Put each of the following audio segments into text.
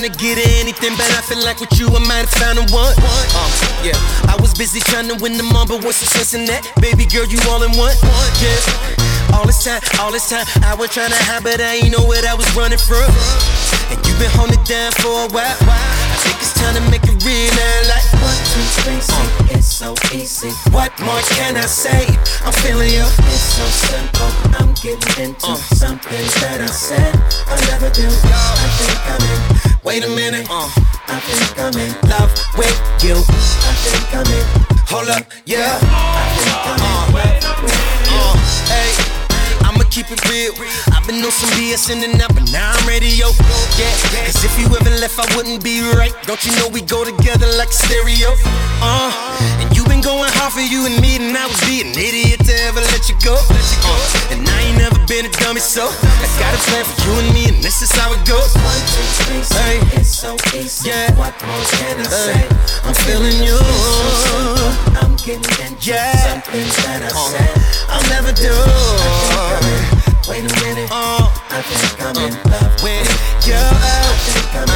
to get anything, but I feel like with you I might have found the one. Yeah, I was busy trying to win them all, but what's the sense in that? Baby girl, you all in one. Yeah, all this time, I was trying to hide, but I ain't know what I was running from. And you been holding it down for a while. I think it's time to make it real now. Like 1, 2, 3, see, it's so easy. What more can I say? I'm feeling you. It's so simple. I'm getting into something that I said I'll never do. I think I'm in. Wait a minute. I think I'm in love with you. I think I'm in. Hold up, yeah. I think I'm in love with you. Hey, I'ma keep it real. I've been on some BS in and out, but now I'm ready, yo. Yeah, cause if you ever left, I wouldn't be right. Don't you know we go together like stereo? And you been going hard for you and me, and I would be an idiot to ever let you go. And I ain't never been a dummy, so I got a plan for you and me, and this is how it goes. 1, 2, 3, hey, it's so easy. Yeah. What more can I say? I'm feeling you. I'm getting into something that I said I'll never do. Wait a minute, I think I'm in love with you. I think I'm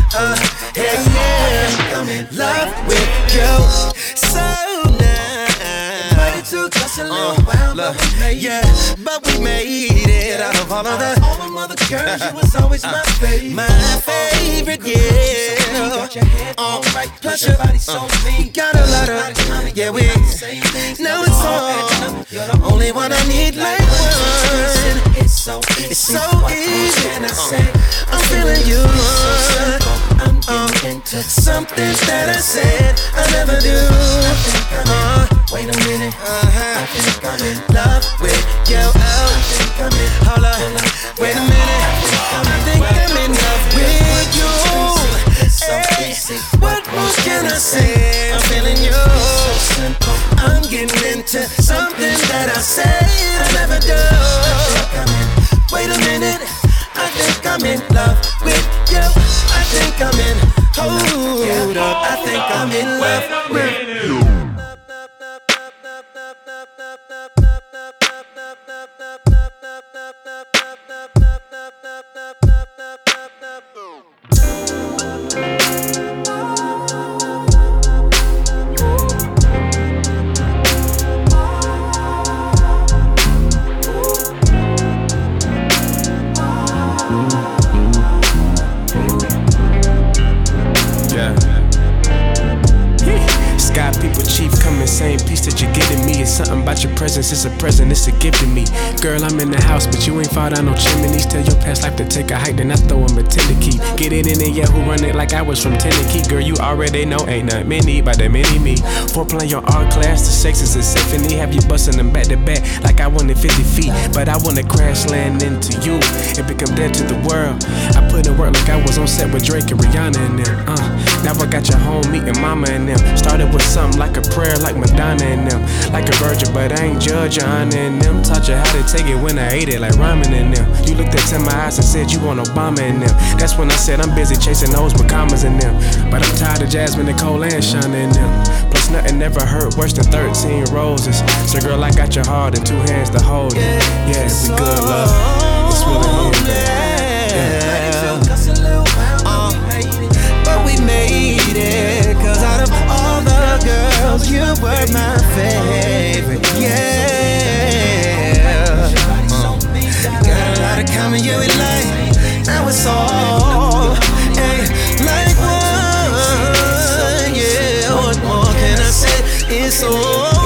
in love with you. So now, invited to just a little while, but we made it out of all of the other girls. You was always my favorite, yeah. So got your head on right, plus your body so clean. Got a lot of, yeah, we now it's on. You're the only one I need, like one. It's so easy. What can I say? I'm feeling you. I'm getting into something that I said I'll never do. I think I'm in. Wait a minute. I think I'm in love with you. I think I'm in. Hold up. Wait a minute. I think I'm in love with you. It's so easy. What more can I say? I'm feeling you. I'm getting into something that I said I'll never do. Wait a minute, I think I'm in love with you. I think I'm in, hold up, I think I'm in love with you. Same piece that you're giving me. It's something about your presence, it's a present, it's a gift to me. Girl, I'm in the house, but you ain't fall down no chimneys. Tell your past life to take a hike, then I throw him a tender key. Get it in there, who run it like I was from Tennessee. Girl, you already know, ain't nothing many by the mini me. Foreplay your art class, the sex is a symphony. Have you busting them back to back like I wanted 50 feet. But I wanna crash land into you and become dead to the world. I put in work like I was on set with Drake and Rihanna and them. Now I got your home meeting mama and them. Started with something like a prayer, like Madonna and them. Like a virgin, but I ain't judge your honor and them. Taught you how to take it when I ate it, like ramen and them. You looked into my eyes and said you want Obama and them. That's when I said I'm busy chasing those with commas in them. But I'm tired of Jasmine, Nicole, and Shauna in them. Plus nothing never hurt worse than 13 roses. So girl, I got your heart in 2 hands to hold it. Yeah, we good, love. It's really but we made it, cause out of all the girls, you were my favorite, got a lot of common, you and like, now it's all, like one, what more can I say, it's all